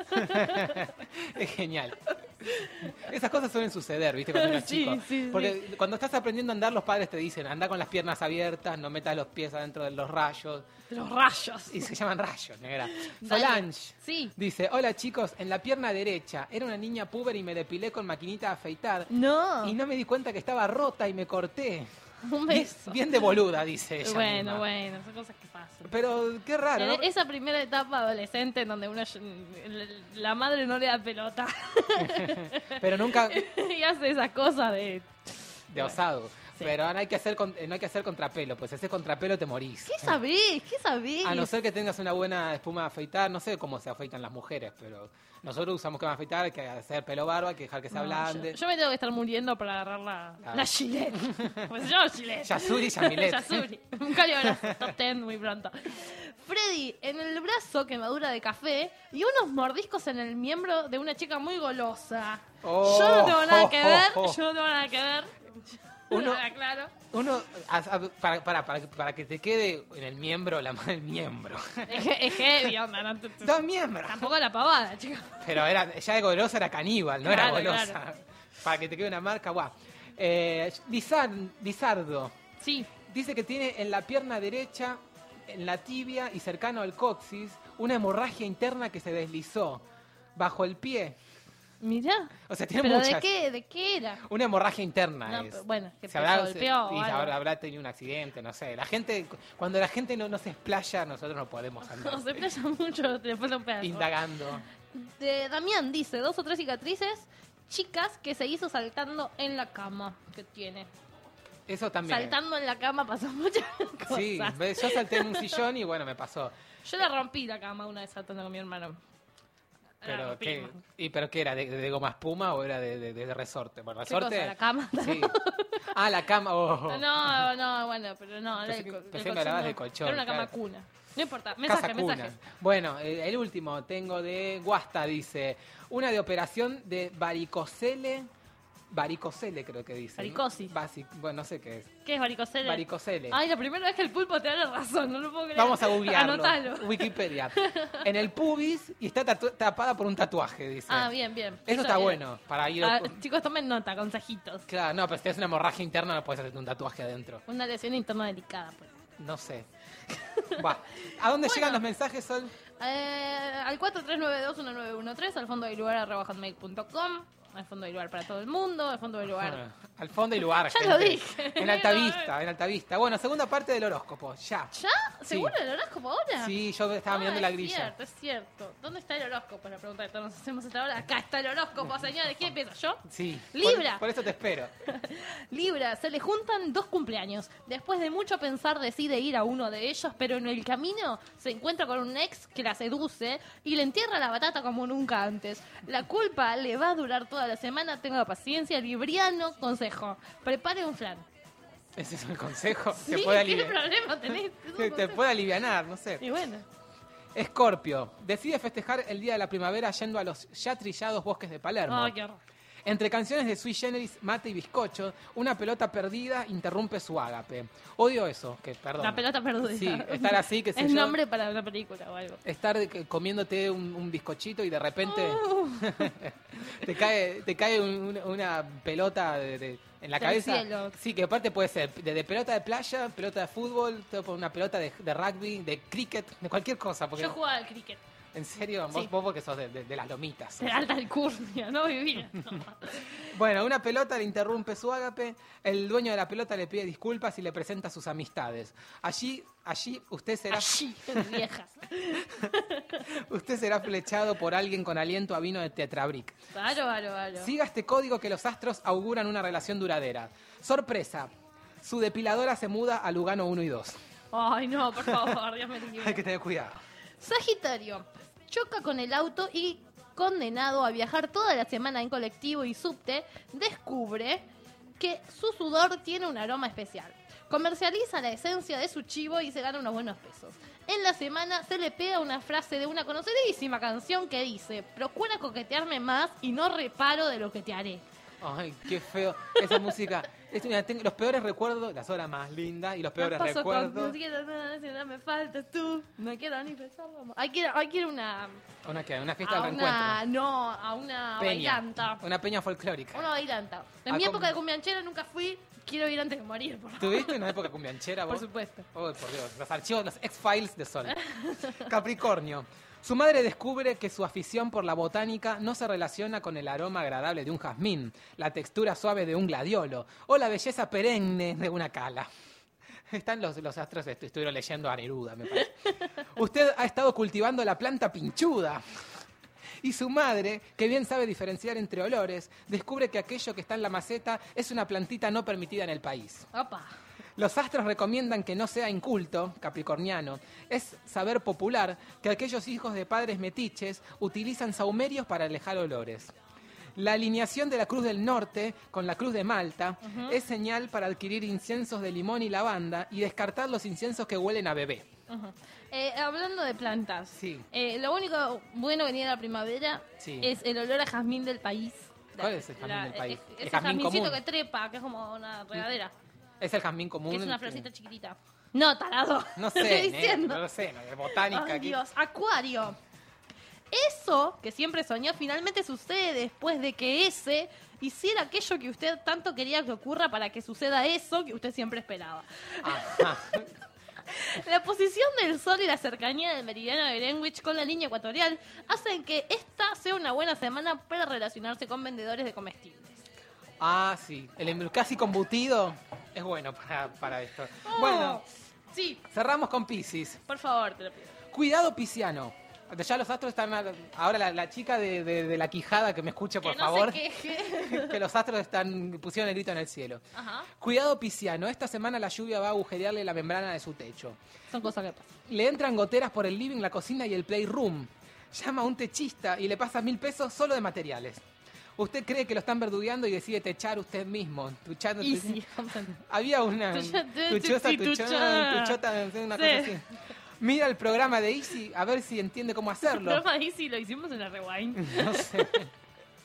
Es genial. Esas cosas suelen suceder, ¿viste? Cuando uno es Sí, chico. sí, Porque cuando estás aprendiendo a andar, los padres te dicen, anda con las piernas abiertas, no metas los pies adentro de los rayos. De los rayos. Y se llaman rayos, negra. Dale. Solange Sí. dice, hola chicos, en la pierna derecha era una niña puber y me depilé con maquinita de afeitar. No. Y no me di cuenta que estaba rota y me corté. Un Bien, beso. bien de boluda, dice ella. Bueno, misma. bueno, son cosas que pasan. Pero qué raro, ¿no? En esa primera etapa adolescente en donde uno la madre no le da pelota Pero nunca y hace esas cosas de de osado. Sí. Pero no hay que hacer con- no hay que hacer contrapelo, pues si haces contrapelo te morís. ¿qué sabés? ¿Qué sabés? A no ser que tengas una buena espuma de afeitar, no sé cómo se afeitan las mujeres, pero nosotros usamos crema de afeitar, hay que hacer pelo barba, hay que dejar que se No, ablande. yo, yo me tengo que estar muriendo para agarrar la, Ah. la Gillette. Pues se llama Gillette. Yasuri Yamilet. Yasuri. Un caliobrazo, top ten muy pronto. Freddy, en el brazo quemadura de café y unos mordiscos en el miembro de una chica muy golosa. Oh, yo no tengo nada que oh, ver, oh, oh. yo no tengo nada que ver. Uno- Claro. Uno, a- a- para, para, para, para que te quede en el miembro, la mano del miembro. Es, he- es heavy, onda, no te- te- Dos miembros. tampoco la pavada, chica. Pero era, ya de golosa era caníbal, no Claro, era golosa. claro. Para que te quede una marca, guau. Eh, Lizar- Lizardo Sí, dice que tiene en la pierna derecha, en la tibia y cercano al coxis, una hemorragia interna que se deslizó bajo el pie. mirá. O sea, tiene ¿Pero muchas. de qué, de qué era? Una hemorragia interna No, es. pero bueno, que Se te habrá, golpeó o y algo. habrá, habrá tenido un accidente, no sé. La gente, cuando la gente no, no se explaya, nosotros no podemos andar No se playa mucho, te falta un pedazo. indagando. De Damián dice, dos o tres cicatrices chicas que se hizo saltando en la cama que tiene. Eso también. Saltando en la cama pasó muchas cosas. Sí, ves, yo salté en un sillón y bueno, me pasó. Yo le rompí la cama una vez saltando con mi hermano. La Pero ¿qué, rompimos. y, ¿pero qué era? ¿De, de goma espuma o era de, de- de resorte? Bueno, ¿Qué resorte. cosa, la cama? Sí. Ah, la cama. oh. No, no, bueno, pero no. era Pensé el que- co- el pensé que me colchón hablabas no. del colchón, Era una cama claro. cuna. No importa, Casa mensaje, cuna. mensaje. Bueno, eh, el último tengo de Guasta, dice, una de operación de varicocele varicocele, creo que dice. Varicosis. Basic, bueno, no sé qué es. ¿Qué es varicocele? Varicocele. Ay, la primera vez que el pulpo te da la razón, no lo puedo creer. Vamos a googlearlo. Anotalo. Wikipedia. En el pubis y está tatu- tapada por un tatuaje, dice. Ah, bien, bien. Eso está es- bueno, para ir... Ah, chicos, tomen nota, consejitos. Claro, no, pero si tienes una hemorragia interna no puedes hacerte un tatuaje adentro. Una lesión interna delicada, pues. No sé. Va. ¿A dónde Bueno. llegan los mensajes, Sol? Eh, al cuatro tres nueve dos uno nueve uno tres, al fondo del lugar arroba hotmail punto com, al fondo del lugar para todo el mundo, al fondo del lugar. Al fondo y lugar, Ya gente. lo dije. En Altavista, en Altavista. Bueno, segunda parte del horóscopo, ya. ¿Ya? ¿Seguro el horóscopo ahora? Sí, yo estaba Ah, mirando la es grilla. cierto, es cierto. ¿Dónde está el horóscopo? La pregunta que todos nos hacemos hasta ahora. Acá está el horóscopo, señores. ¿Quién empieza? ¿Yo? Sí. Libra. Por, por eso te espero. Libra, se le juntan dos cumpleaños. Después de mucho pensar decide ir a uno de ellos, pero en el camino se encuentra con un ex que la seduce y le entierra la batata como nunca antes. La culpa le va a durar toda la semana, tenga paciencia, libriano, consejo. Prepare un flan. Ese es el consejo. Te Sí, puede ¿qué aliviar. problema tenés? Es un Te, te consejo. puede alivianar, no sé. Y bueno, Escorpio. Decide festejar el día de la primavera yendo a los ya trillados bosques de Palermo. ay, qué horror. Entre canciones de Sui Generis, Mate y Bizcocho, una pelota perdida interrumpe su ágape. Odio eso, que perdón. La pelota perdida. Sí, estar así, que sé Es yo. nombre para una película o algo. Estar de que- comiéndote un, un bizcochito y de repente Uh, te cae te cae un- una, una pelota de- de- en la Del cabeza. cielo. Sí, que aparte puede ser de, de pelota de playa, pelota de fútbol, todo por una pelota de, de rugby, de cricket, de cualquier cosa. Porque, yo jugaba al cricket. en serio, vos, Sí. vos porque sos de, de- de las lomitas. De alta alcurnia, no vivir. Bueno, una pelota le interrumpe su ágape, el dueño de la pelota le pide disculpas y le presenta a sus amistades. Allí, allí usted será, Allí, viejas. usted será flechado por alguien con aliento a vino de Tetrabric. Claro, claro, claro. Siga este código que los astros auguran una relación duradera. Sorpresa, su depiladora se muda a Lugano uno y dos. Ay, no, por favor, Dios me libre. Hay que tener cuidado. Sagitario, choca con el auto y condenado a viajar toda la semana en colectivo y subte, descubre que su sudor tiene un aroma especial. Comercializa la esencia de su chivo y se gana unos buenos pesos. En la semana se le pega una frase de una conocidísima canción que dice: procura coquetearme más y no reparo de lo que te haré. Ay, qué feo. Esa música. Es una- tengo los peores recuerdos, las horas más lindas y los peores No paso con- recuerdos. no quiero nada si no me faltas tú. No quiero ni pensarlo más. Hay que ir, hay que ir a una, ¿Una qué? Una fiesta a del una, reencuentro. no, a una Peña. bailanta. Una peña folclórica. Una bailanta. En Ah, mi ¿cómo? época de cumbianchera nunca fui. Quiero ir antes de morir, por favor. ¿Tuviste una época cumbianchera vos? Por supuesto. Oh, por Dios. Los archivos, los X-Files de Sol. Capricornio. Su madre descubre que su afición por la botánica no se relaciona con el aroma agradable de un jazmín, la textura suave de un gladiolo o la belleza perenne de una cala. Están los, los astros, estu- estuvieron leyendo a Neruda, me parece. Usted ha estado cultivando la planta pinchuda. Y su madre, que bien sabe diferenciar entre olores, descubre que aquello que está en la maceta es una plantita no permitida en el país. Opa. Los astros recomiendan que no sea inculto, capricorniano. Es saber popular que aquellos hijos de padres metiches utilizan saumerios para alejar olores. La alineación de la Cruz del Norte con la Cruz de Malta es señal para adquirir inciensos de limón y lavanda y descartar los inciensos que huelen a bebé. Ujú. Eh, hablando de plantas, Sí. eh, lo único bueno que viene de la primavera Sí. es el olor a jazmín del país. ¿Cuál es el jazmín del país? Es, El ese jazmín jazmincito común. que trepa, que es como una regadera, Es el jazmín común. que es una que- florcita chiquitita. No, tarado. No Te sé, estoy ne- diciendo. no lo sé, no, de botánica Ay, aquí. Dios, Acuario. Eso que siempre soñó finalmente sucede después de que ese hiciera aquello que usted tanto quería que ocurra para que suceda eso que usted siempre esperaba. Ajá. La posición del Sol y la cercanía del meridiano de Greenwich con la línea ecuatorial hacen que esta sea una buena semana para relacionarse con vendedores de comestibles. Ah, sí. El em- casi combutido es bueno para, para esto. Oh, Bueno, sí, cerramos con Piscis. por favor, te lo pido. Cuidado, pisciano. Ya los astros están... a- Ahora la, la chica de, de- de la quijada que me escuche, por que no favor. se queje. Que los astros están pusieron el grito en el cielo. Ajá, Cuidado, pisciano. Esta semana la lluvia va a agujerearle la membrana de su techo. son cosas que pasan. Le entran goteras por el living, la cocina y el playroom. Llama a un techista y le pasa mil pesos solo de materiales. Usted cree que lo están verdugueando y decide techar usted mismo. Tuchando, Y tu- sí, Había una Tucha- tuchosa, sí, tuchona, tuchona. tuchota, una Sí. cosa así. Mira el programa de Easy a ver si entiende cómo El hacerlo. programa de Easy lo hicimos en la Rewind. No sé.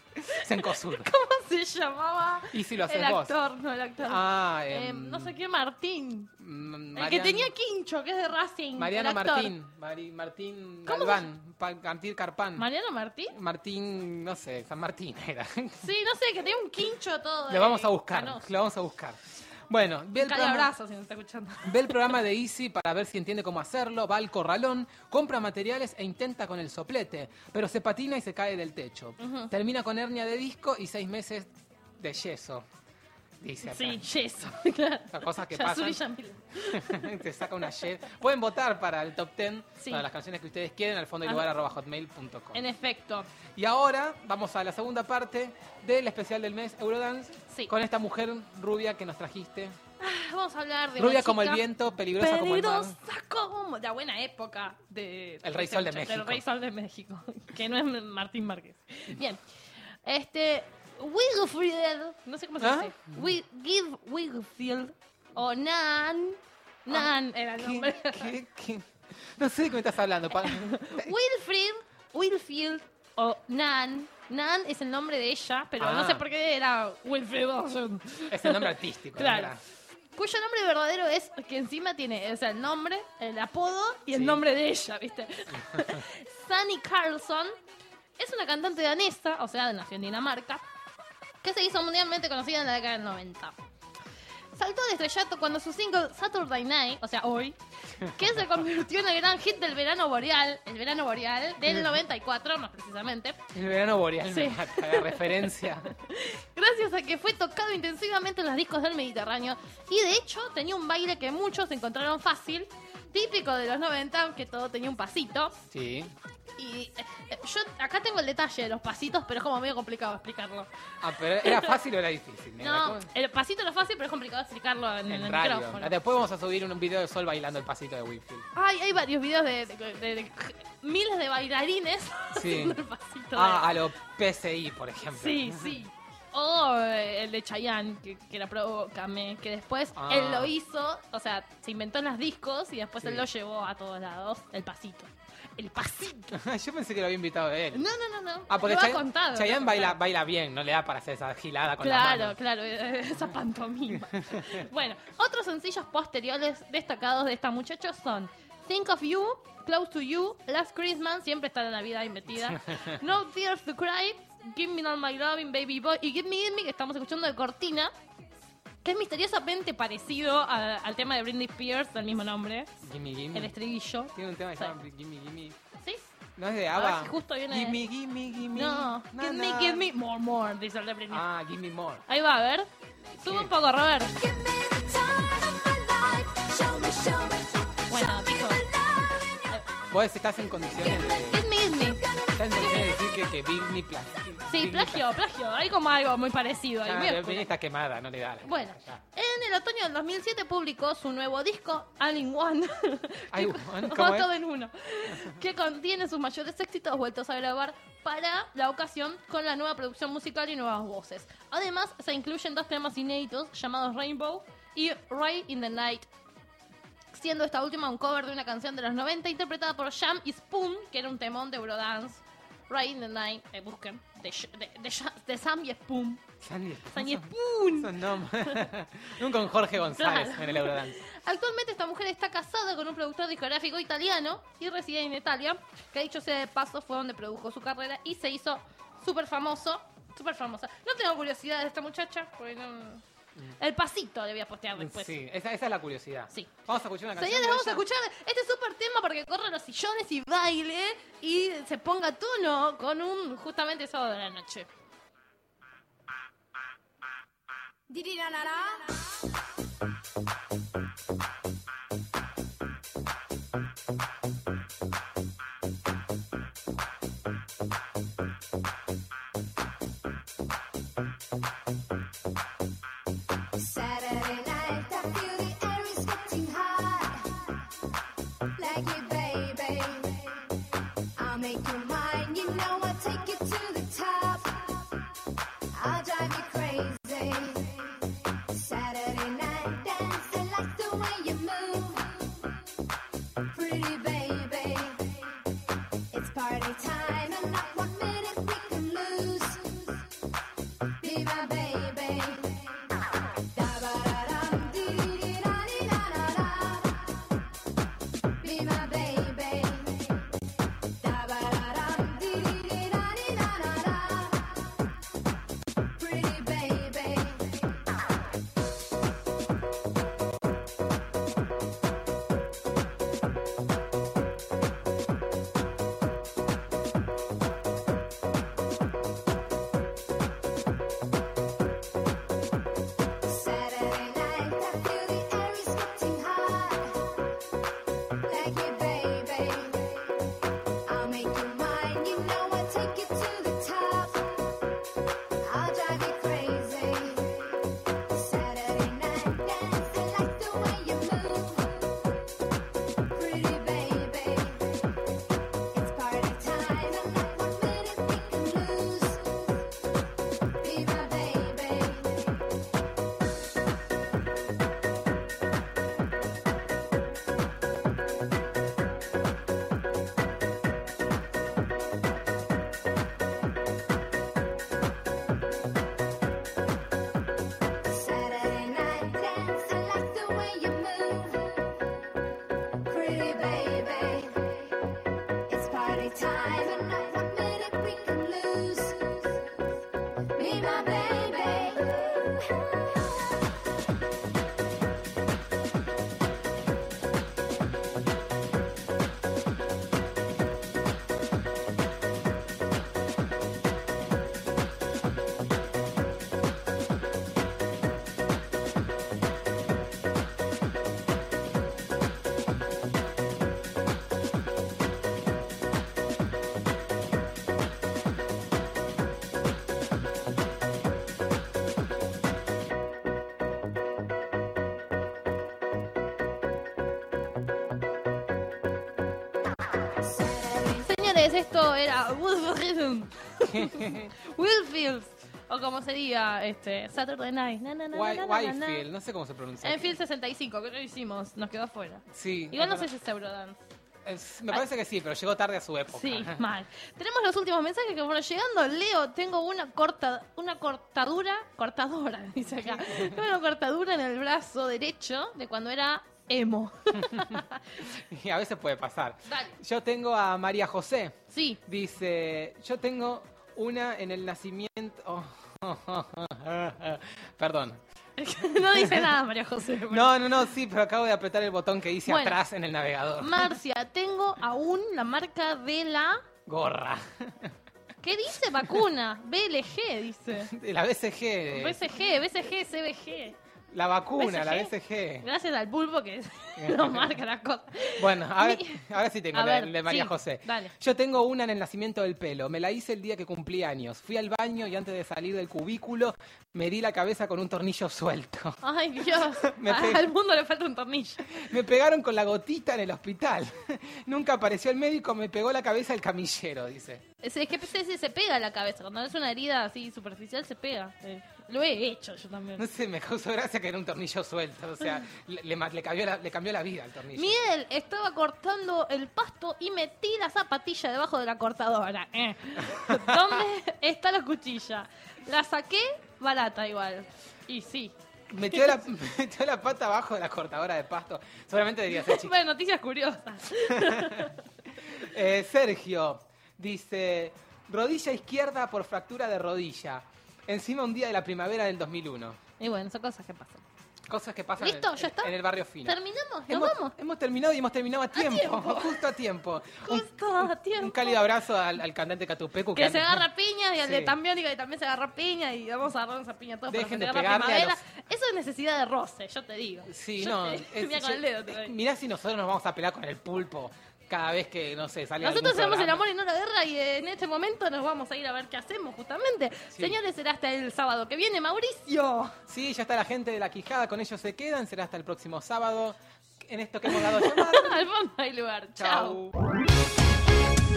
Cencosud. ¿Cómo se llamaba? Y si lo haces el vos. actor, no el actor. Ah, Eh, em, no sé qué, Martín. mm, El que Mariano- tenía Quincho, que es de Racing. Mariano el actor. Martín. Mari- Martín ¿Cómo se Galván. Pa- Martín Carpán. ¿Mariano Martín? Martín, no sé, San Martín era. Sí, no sé, que tenía un quincho todo. Lo vamos a eh, buscar. canoso. Lo vamos a buscar. Bueno, ve el, Cali programa, abrazo si no está escuchando. ve el programa de Easy para ver si entiende cómo hacerlo. Va al corralón, compra materiales e intenta con el soplete. Pero se patina y se cae del techo. Termina con hernia de disco y seis meses de yeso. Dice acá. Sí, yeso. Las cosas que Yasuri pasan. Yamil. Te saca una ye- Pueden votar para el top diez, Sí. para las canciones que ustedes quieren, al fondo y Ajá. lugar arroba hotmail punto com. En efecto. Y ahora vamos a la segunda parte del especial del mes Eurodance Sí. con esta mujer rubia que nos trajiste. Ah, Vamos a hablar de Rubia una como el chica viento, peligrosa como el mar. peligrosa como la buena época de El Rey Sol de del México. Rey Sol de México, que no es Martín Márquez. Bien. Este Wigfield, no sé cómo se ¿Ah? dice. Wi- Give Wigfield o Nan. Nan era el nombre. ¿Qué, qué, qué? No sé de qué me estás hablando. pa- Wilfried, Wilfield o Nan. Nan es el nombre de ella, pero Ah. no sé por qué era Wilfried. Es el nombre artístico. Claro. ¿no? Cuyo nombre verdadero es que encima tiene, o sea, el nombre, el apodo y el Sí. nombre de ella, ¿viste? Sunny Carlson es una cantante danesa, o sea, nació en Dinamarca, que se hizo mundialmente conocida en la década del noventa. Saltó al estrellato cuando su single Saturday Night, o sea, hoy, que se convirtió en el gran hit del verano boreal, el verano boreal del noventa y cuatro, más precisamente, El verano boreal Sí. me mata, la referencia. gracias a que fue tocado intensivamente en los discos del Mediterráneo y de hecho tenía un baile que muchos encontraron fácil, típico de los noventa, que todo tenía un pasito. Sí. Y eh, yo acá tengo el detalle de los pasitos, pero es como medio complicado explicarlo. Ah, pero ¿era fácil o era difícil? Mira, No, ¿cómo? el pasito no es fácil, pero es complicado explicarlo en, En el radio. micrófono. Después vamos a subir un video de Sol bailando el pasito de Whitfield. Ay, hay varios videos de, de- de- de miles de bailarines Sí. haciendo el pasito. Ah, de- a lo P S I, por ejemplo. Sí, sí. O eh, el de Chayanne, que, que era Provócame, que después Ah. él lo hizo, o sea, se inventó en los discos y después Sí. él lo llevó a todos lados, el pasito. El pasito. Yo pensé que lo había invitado a él. No, no, no, no. Ah, porque lo ha Chay- contado. Chayanne lo ha baila, contado. baila bien, no le da para hacer esa gilada con la Claro, mano. claro, eh, esa pantomima. Bueno, otros sencillos posteriores destacados de esta muchacha son Think of You, Close to You, Last Christmas, siempre está la Navidad metida, No Tears to Cry, Give Me All My Loving, Baby Boy, y Give Me, Give Me, que estamos escuchando de Cortina, que es misteriosamente parecido a- al tema de Britney Spears, del mismo nombre, Gimme, gimme. el estribillo. Tiene un tema que se Sí. llama Gimme, gimme. ¿Sí? ¿No es de A ver ABBA? si justo viene- Gimme, gimme, gimme. No, Na, Give Me, na. Give Me, More, More, dice el de Britney. Ah, gimme more. Ahí va, a ver. Sube un poco, Robert. Bueno, dijo. Vos estás en condiciones de... Give me, give me. Estás en condiciones de decir que, que Britney pla- Sí, Britney plagio, plagio. Hay como algo muy parecido ahí. Ah, muy pero oscuro. Britney está quemada, no le da. Bueno, Ya. en el otoño del dos mil siete publicó su nuevo disco, All in One. All in Que- One, o ¿cómo es? todo en uno. Que contiene sus mayores éxitos vueltos a grabar para la ocasión con la nueva producción musical y nuevas voces. Además, se incluyen dos temas inéditos llamados Rainbow y Right in the Night, siendo esta última un cover de una canción de los noventa interpretada por Jam y Spoon, que era un temón de Eurodance. Right in the Night, eh, busquen, de, Sh- de, de, Sh- de Sam y Spoon. Sandy, Sam y Spoon. son nombres. Nunca con Jorge González Claro. en el Eurodance. Actualmente esta mujer está casada con un productor discográfico italiano y reside en Italia, que dicho sea de paso fue donde produjo su carrera y se hizo súper famoso, súper famosa. No tengo curiosidad de esta muchacha, porque no... El pasito le voy a postear después. Sí, esa, esa es la curiosidad. Sí. Vamos a escuchar una canción. Señores, de vamos a ella. escuchar este súper tema para que corra los sillones y baile y se ponga a tono con un justamente sábado de la noche. Saturday night, I feel the air is getting hot. Like you, baby. I'll make you mine, you know I'll take you to the top. I'll drive you crazy. Saturday night. Antes esto era Willfields, o como sería este, Saturday Night. Na, na, na, Wi- na, na, na, na. Wifield, no sé cómo se pronuncia. Enfield sesenta y cinco, que no lo hicimos, nos quedó afuera. Sí. Igual no es sé verdad. si es Eurodance. Es- me parece que sí, pero llegó tarde a su época. Sí, mal. Tenemos los últimos mensajes que fueron llegando. Leo, tengo una corta, una cortadura, cortadora, dice acá. Tengo una cortadura en el brazo derecho de cuando era emo. Y a veces puede pasar. Dale. Yo tengo a María José. Sí. Dice, yo tengo una en el nacimiento... oh, Perdón. No dice nada, María José. No, no, no, sí, pero acabo de apretar el botón que dice Bueno. atrás en el navegador. Marcia, tengo aún la marca de la... Gorra. ¿Qué dice? Vacuna. B L G, dice. De la B C G. B C G, B C G, C B G. La vacuna, la B B C G. Gracias al pulpo que nos marca las cosas. Bueno, a ver, Mi- a ver si tengo A la ver, de María sí, José. dale. Yo tengo una en el nacimiento del pelo. Me la hice el día que cumplí años. Fui al baño y antes de salir del cubículo me di la cabeza con un tornillo suelto. Ay, Dios. Me pe- Al mundo le falta un tornillo. Me pegaron con la gotita en el hospital. Nunca apareció el médico, me pegó la cabeza el camillero, dice. Es, es que se, se pega la cabeza. Cuando es una herida así superficial, se pega. Eh, lo he hecho yo también. No sé, me causó gracia que era un tornillo suelto. O sea, le, le, ma- le cambió, la, le cambió la vida al tornillo. Miguel, estaba cortando el pasto y metí la zapatilla debajo de la cortadora. Eh. ¿Dónde está la cuchilla? La saqué barata igual. Y sí. Metió la, metió la pata abajo de la cortadora de pasto. Seguramente debería ser chico. Bueno, noticias curiosas. Eh, Sergio dice, rodilla izquierda por fractura de rodilla. Encima un día de la primavera del dos mil uno. Y bueno, son cosas que pasan. Cosas que pasan ¿Listo? en, ¿Ya está? en el barrio fino. ¿Terminamos? ¿Nos Hemos, vamos? hemos terminado y hemos terminado a tiempo, tiempo. justo a tiempo. Un- Justo a tiempo. Un cálido abrazo al, al cantante Catupecu. Que se agarra piña y al Sí. de Tambiónica que también se agarra piña y vamos a agarrar esa piña todos para Dejen de festejar la pegarle a primavera. Eso es necesidad de roce, yo te digo. Sí, Yo no. te- es- Mira con yo- el dedo te doy. mirá si nosotros nos vamos a pelear con el pulpo cada vez que, no sé, sale Nosotros algún hacemos el programa. amor y no la guerra y en este momento nos vamos a ir a ver qué hacemos justamente. Sí. Señores, será hasta el sábado que viene, Mauricio. Sí, ya está la gente de La Quijada, con ellos se quedan. Será hasta el próximo sábado en esto que hemos dado a llamar. Al fondo hay lugar. Chao. Chau.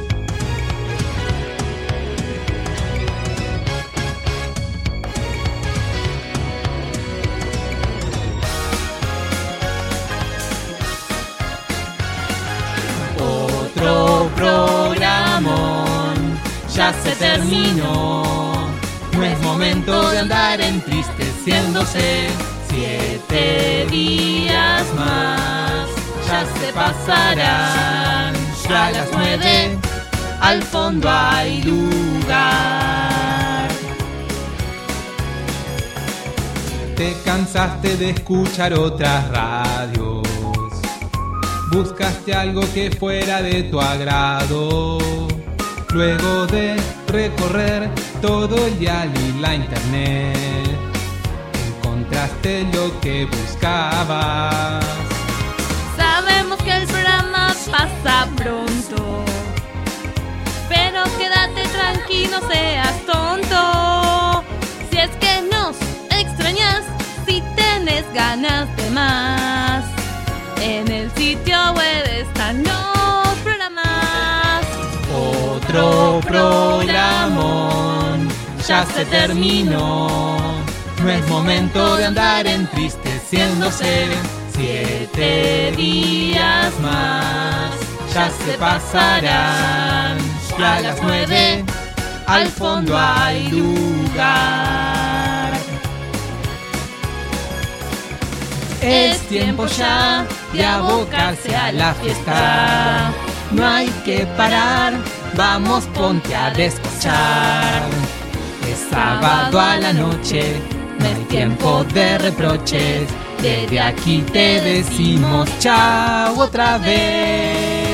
Otro programón ya se terminó. No es momento de andar entristeciéndose. Siete días más ya se pasarán. Ya a las nueve al fondo hay lugar. Te cansaste de escuchar otras radios. Buscaste algo que fuera de tu agrado. Luego de recorrer todo el dial y la internet, encontraste lo que buscabas. Sabemos que el programa pasa pronto, pero quédate tranquilo, no seas tonto. Si es que nos extrañas, si tenés ganas de más, en el sitio web están los programas. Otro programón ya se terminó. No es momento de andar entristeciéndose. Siete días más ya se pasarán. Ya a las nueve al fondo hay lugar. Es tiempo ya de abocarse a la fiesta. No hay que parar, vamos ponte a descochar. Es sábado a la noche, no hay tiempo de reproches. Desde aquí te decimos chao otra vez.